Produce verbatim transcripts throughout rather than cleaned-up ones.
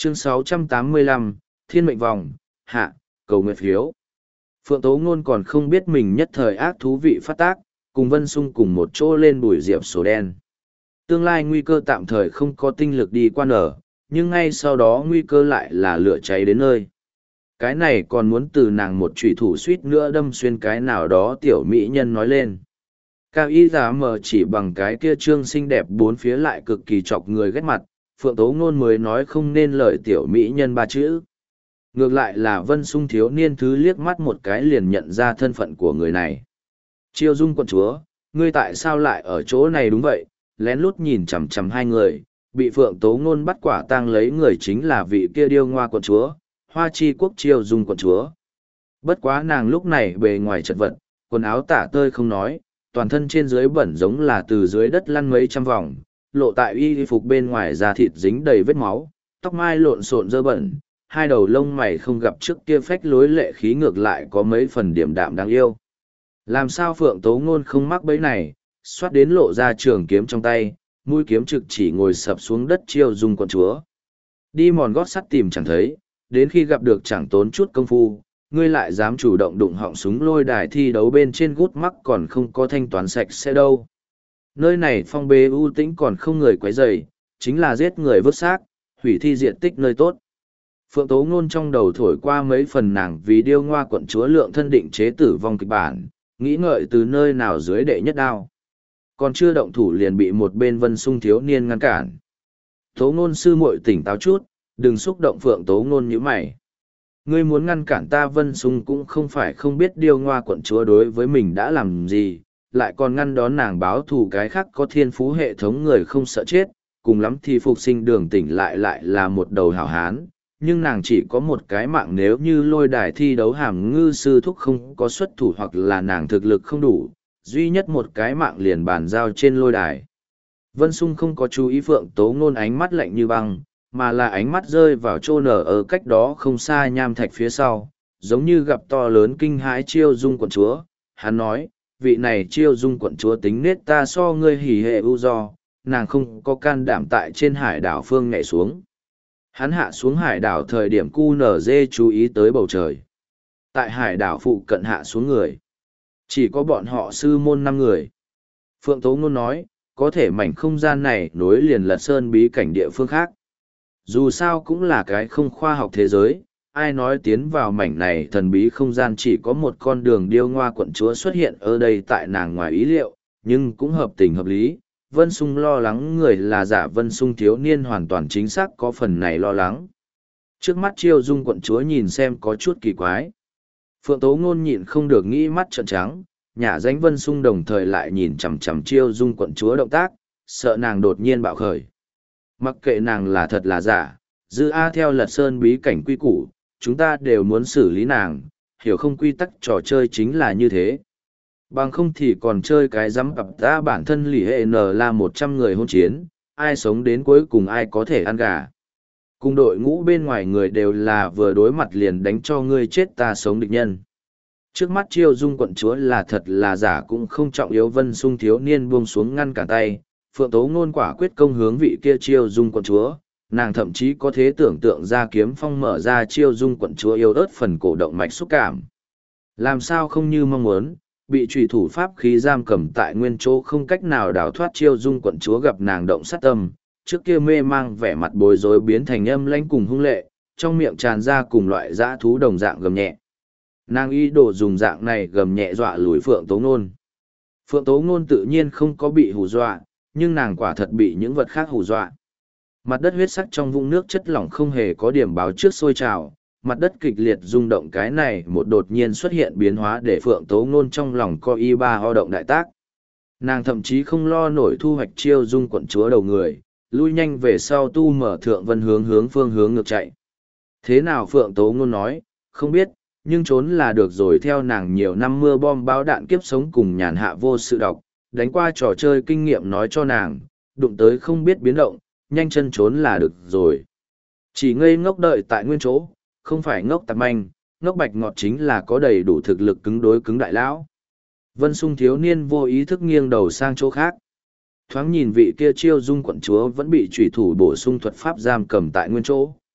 Chương sáu trăm tám mươi lăm, Thiên mệnh vòng, hạ, cầu nguyện phiếu. Phượng Tố Ngôn còn không biết mình nhất thời ác thú vị phát tác, cùng Vân Sung cùng một chỗ lên bùi diệp sổ đen. Tương lai nguy cơ tạm thời không có tinh lực đi qua nở, nhưng ngay sau đó nguy cơ lại là lửa cháy đến nơi. Cái này còn muốn từ nàng một chủy thủ suýt nữa đâm xuyên cái nào đó tiểu mỹ nhân nói lên. Cao y giá mờ chỉ bằng cái kia trương xinh đẹp bốn phía lại cực kỳ chọc người ghét mặt, Phượng Tố Ngôn mới nói không nên lời tiểu mỹ nhân ba chữ. Ngược lại là Vân Sung thiếu niên thứ liếc mắt một cái liền nhận ra thân phận của người này. Chiêu Dung quận chúa, ngươi tại sao lại ở chỗ này? Đúng vậy, lén lút nhìn chằm chằm hai người, bị Phượng Tố Ngôn bắt quả tang lấy người chính là vị kia điêu ngoa quận chúa, Hoa Chi quốc Chiêu Dung quận chúa. Bất quá nàng lúc này bề ngoài chật vật, quần áo tả tơi không nói, toàn thân trên dưới bẩn giống là từ dưới đất lăn mấy trăm vòng, lộ tại y phục bên ngoài da thịt dính đầy vết máu, tóc mai lộn xộn dơ bẩn, hai đầu lông mày không gặp trước kia phách lối lệ khí ngược lại có mấy phần điểm đạm đáng yêu. Làm sao Phượng Tố Ngôn không mắc bẫy này, xoát đến lộ ra trường kiếm trong tay, mũi kiếm trực chỉ ngồi sập xuống đất Chiêu Dung quận chúa. Đi mòn gót sắt tìm chẳng thấy, đến khi gặp được chẳng tốn chút công phu, ngươi lại dám chủ động đụng họng súng lôi đài thi đấu bên trên gút mắc còn không có thanh toán sạch sẽ đâu. Nơi này phong bế ưu tĩnh còn không người quấy rầy, chính là giết người vứt xác, hủy thi diện tích nơi tốt. Phượng Tố Ngôn trong đầu thổi qua mấy phần nàng vì điêu ngoa quận chúa lượng thân định chế tử vong kịch bản, nghĩ ngợi từ nơi nào dưới đệ nhất đao. Còn chưa động thủ liền bị một bên Vân Sung thiếu niên ngăn cản. Tố Ngôn sư muội tỉnh táo chút, đừng xúc động. Phượng Tố Ngôn nhíu mày. Ngươi muốn ngăn cản ta? Vân Sung cũng không phải không biết điêu ngoa quận chúa đối với mình đã làm gì, lại còn ngăn đón nàng báo thù. Cái khác có thiên phú hệ thống người không sợ chết, cùng lắm thì phục sinh đường tỉnh lại lại là một đầu hảo hán. Nhưng nàng chỉ có một cái mạng, nếu như lôi đài thi đấu Hàm Ngư sư thúc không có xuất thủ hoặc là nàng thực lực không đủ, duy nhất một cái mạng liền bàn giao trên lôi đài. Vân Sung không có chú ý Phượng Tố Ngôn ánh mắt lạnh như băng, mà là ánh mắt rơi vào chỗ nở ở cách đó không xa nham thạch phía sau, giống như gặp to lớn kinh hãi Chiêu Dung quận chúa. Hắn nói, vị này Chiêu Dung quận chúa tính nết ta so ngươi hỉ hệ ưu do, nàng không có can đảm tại trên hải đảo phương nhảy xuống. Hắn hạ xuống hải đảo thời điểm cu nở dê chú ý tới bầu trời. Tại hải đảo phụ cận hạ xuống người. Chỉ có bọn họ sư môn năm người. Phượng Tố Ngôn nói, có thể mảnh không gian này nối liền Lật Sơn bí cảnh địa phương khác. Dù sao cũng là cái không khoa học thế giới, ai nói tiến vào mảnh này thần bí không gian chỉ có một con đường điêu ngoa quận chúa xuất hiện ở đây tại nàng ngoài ý liệu, nhưng cũng hợp tình hợp lý. Vân Sung lo lắng người là giả Vân Sung thiếu niên hoàn toàn chính xác có phần này lo lắng. Trước mắt Chiêu Dung quận chúa nhìn xem có chút kỳ quái. Phượng Tố Ngôn nhịn không được nghĩ mắt trợn trắng, nhả danh Vân Sung đồng thời lại nhìn chằm chằm Chiêu Dung quận chúa động tác, sợ nàng đột nhiên bạo khởi. Mặc kệ nàng là thật là giả, dư A theo Lật Sơn bí cảnh quy củ, chúng ta đều muốn xử lý nàng, hiểu không? Quy tắc trò chơi chính là như thế. Bằng không thì còn chơi cái dám cặp ta bản thân lì hệ n là một trăm người hôn chiến, ai sống đến cuối cùng ai có thể ăn gà. Cùng đội ngũ bên ngoài người đều là vừa đối mặt liền đánh cho ngươi chết ta sống địch nhân. Trước mắt Chiêu Dung quận chúa là thật là giả cũng không trọng yếu. Vân Sung thiếu niên buông xuống ngăn cả tay, Phượng Tố Ngôn quả quyết công hướng vị kia Chiêu Dung quận chúa, nàng thậm chí có thể tưởng tượng ra kiếm phong mở ra Chiêu Dung quận chúa yêu ớt phần cổ động mạch xúc cảm. Làm sao không như mong muốn, bị trùy thủ pháp khí giam cầm tại nguyên chỗ không cách nào đào thoát. Chiêu Dung quận chúa gặp nàng động sát tâm, trước kia mê mang vẻ mặt bối rối biến thành âm lãnh cùng hung lệ, trong miệng tràn ra cùng loại dã thú đồng dạng gầm nhẹ. Nàng ý đồ dùng dạng này gầm nhẹ dọa lùi Phượng Tố Ngôn. Phượng Tố Ngôn tự nhiên không có bị hù dọa, nhưng nàng quả thật bị những vật khác hù dọa. Mặt đất huyết sắc trong vũng nước chất lỏng không hề có điểm báo trước sôi trào, mặt đất kịch liệt rung động. Cái này một đột nhiên xuất hiện biến hóa để Phượng Tố Ngôn trong lòng co y ba ho động đại tác. Nàng thậm chí không lo nổi thu hoạch Chiêu Dung quận chúa đầu người, lui nhanh về sau tu mở thượng vân hướng hướng phương hướng ngược chạy. Thế nào? Phượng Tố Ngôn nói, không biết, nhưng trốn là được rồi. Theo nàng nhiều năm mưa bom bão đạn kiếp sống cùng nhàn hạ vô sự đọc, đánh qua trò chơi kinh nghiệm nói cho nàng, đụng tới không biết biến động, nhanh chân trốn là được rồi. Chỉ ngây ngốc đợi tại nguyên chỗ, không phải ngốc tạp manh, ngốc bạch ngọt chính là có đầy đủ thực lực cứng đối cứng đại lão. Vân Sung thiếu niên vô ý thức nghiêng đầu sang chỗ khác. Thoáng nhìn vị kia Chiêu Dung quận chúa vẫn bị chủy thủ bổ sung thuật pháp giam cầm tại nguyên chỗ.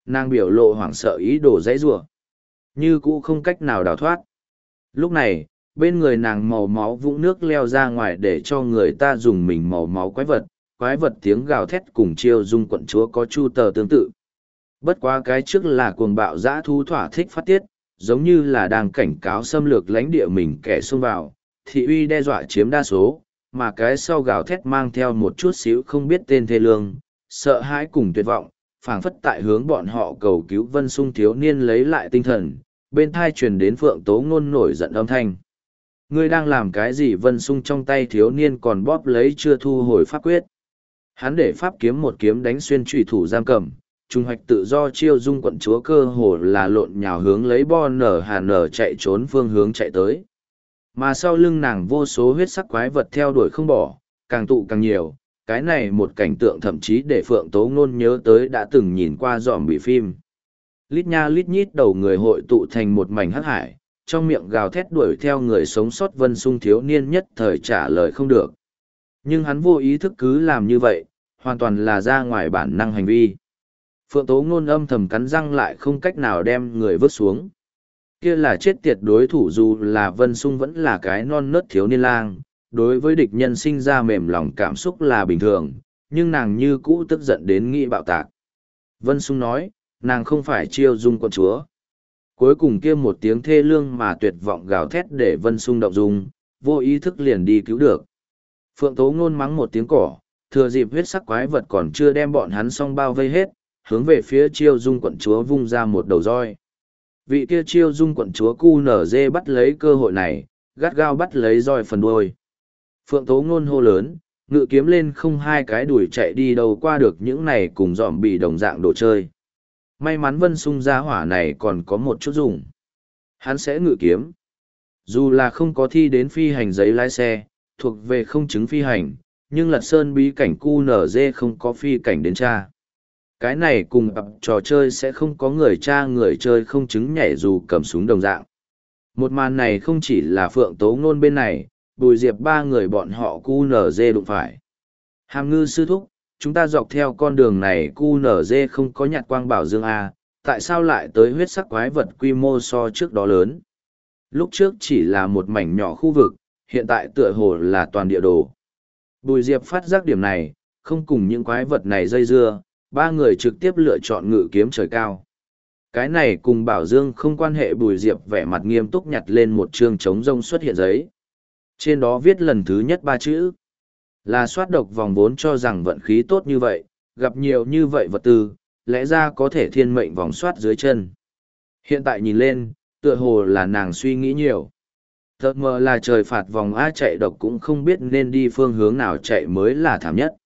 Nàng biểu lộ hoảng sợ ý đồ dãy rủa, như cũ không cách nào đào thoát. Lúc này, bên người nàng màu máu vũng nước leo ra ngoài để cho người ta dùng mình màu máu quái vật, quái vật tiếng gào thét cùng chiêu dung quận chúa có chu tờ tương tự. Bất quá cái trước là cuồng bạo dã thú thỏa thích phát tiết, giống như là đang cảnh cáo xâm lược lãnh địa mình kẻ xông vào, thị uy đe dọa chiếm đa số, mà cái sau gào thét mang theo một chút xíu không biết tên thê lương, sợ hãi cùng tuyệt vọng, phảng phất tại hướng bọn họ cầu cứu Vân Sung thiếu niên lấy lại tinh thần, bên thai truyền đến Phượng Tố Ngôn nổi giận âm thanh. Ngươi đang làm cái gì? Vân Sung trong tay thiếu niên còn bóp lấy chưa thu hồi pháp quyết. Hắn để pháp kiếm một kiếm đánh xuyên trùy thủ giam cầm, trung hoạch tự do chiêu dung quận chúa cơ hồ là lộn nhào hướng lấy bo nở hà nở chạy trốn phương hướng chạy tới. Mà sau lưng nàng vô số huyết sắc quái vật theo đuổi không bỏ, càng tụ càng nhiều, cái này một cảnh tượng thậm chí để Phượng Tố Ngôn nhớ tới đã từng nhìn qua dòm bị phim. Lít nha lít nhít đầu người hội tụ thành một mảnh hắc hải, trong miệng gào thét đuổi theo người sống sót. Vân Sung thiếu niên nhất thời trả lời không được. Nhưng hắn vô ý thức cứ làm như vậy, hoàn toàn là ra ngoài bản năng hành vi. Phượng Tố Ngôn âm thầm cắn răng lại không cách nào đem người vứt xuống. Kia là chết tiệt đối thủ, dù là Vân Sung vẫn là cái non nớt thiếu niên lang, đối với địch nhân sinh ra mềm lòng cảm xúc là bình thường, nhưng nàng như cũ tức giận đến nghĩ bạo tạc. Vân Sung nói, nàng không phải chiêu dung quận chúa. Cuối cùng kia một tiếng thê lương mà tuyệt vọng gào thét để Vân Sung động dung, vô ý thức liền đi cứu được. Phượng Tố Ngôn mắng một tiếng cỏ, thừa dịp huyết sắc quái vật còn chưa đem bọn hắn xong bao vây hết, hướng về phía chiêu dung quận chúa vung ra một đầu roi. Vị kia chiêu dung quận chúa cu nở dê bắt lấy cơ hội này, gắt gao bắt lấy roi phần đuôi. Phượng Tố Ngôn hô lớn, ngự kiếm lên không hai cái đuổi chạy đi đâu qua được những này cùng dòm bị đồng dạng đồ chơi. May mắn Vân Sung gia hỏa này còn có một chút dùng. Hắn sẽ ngự kiếm. Dù là không có thi đến phi hành giấy lái xe, thuộc về không chứng phi hành, nhưng Lật Sơn bí cảnh cu nở dê không có phi cảnh đến tra. Cái này cùng ập trò chơi sẽ không có người tra người chơi không chứng nhảy dù cầm súng đồng dạng. Một màn này không chỉ là Phượng Tố Ngôn bên này, Bùi Diệp ba người bọn họ cu nở dê đụng phải. Hàm Ngư sư thúc, chúng ta dọc theo con đường này cu nở dê không có nhặt quang bảo dương A, tại sao lại tới huyết sắc quái vật quy mô so trước đó lớn? Lúc trước chỉ là một mảnh nhỏ khu vực, hiện tại tựa hồ là toàn địa đồ. Bùi Diệp phát giác điểm này, không cùng những quái vật này dây dưa, ba người trực tiếp lựa chọn ngự kiếm trời cao. Cái này cùng bảo dương không quan hệ. Bùi Diệp vẻ mặt nghiêm túc nhặt lên một chương trống rông xuất hiện giấy. Trên đó viết lần thứ nhất ba chữ. Là soát độc vòng vốn cho rằng vận khí tốt như vậy, gặp nhiều như vậy vật tư, lẽ ra có thể thiên mệnh vòng soát dưới chân. Hiện tại nhìn lên, tựa hồ là nàng suy nghĩ nhiều. Thật mờ là trời phạt vòng A chạy độc cũng không biết nên đi phương hướng nào chạy mới là thảm nhất.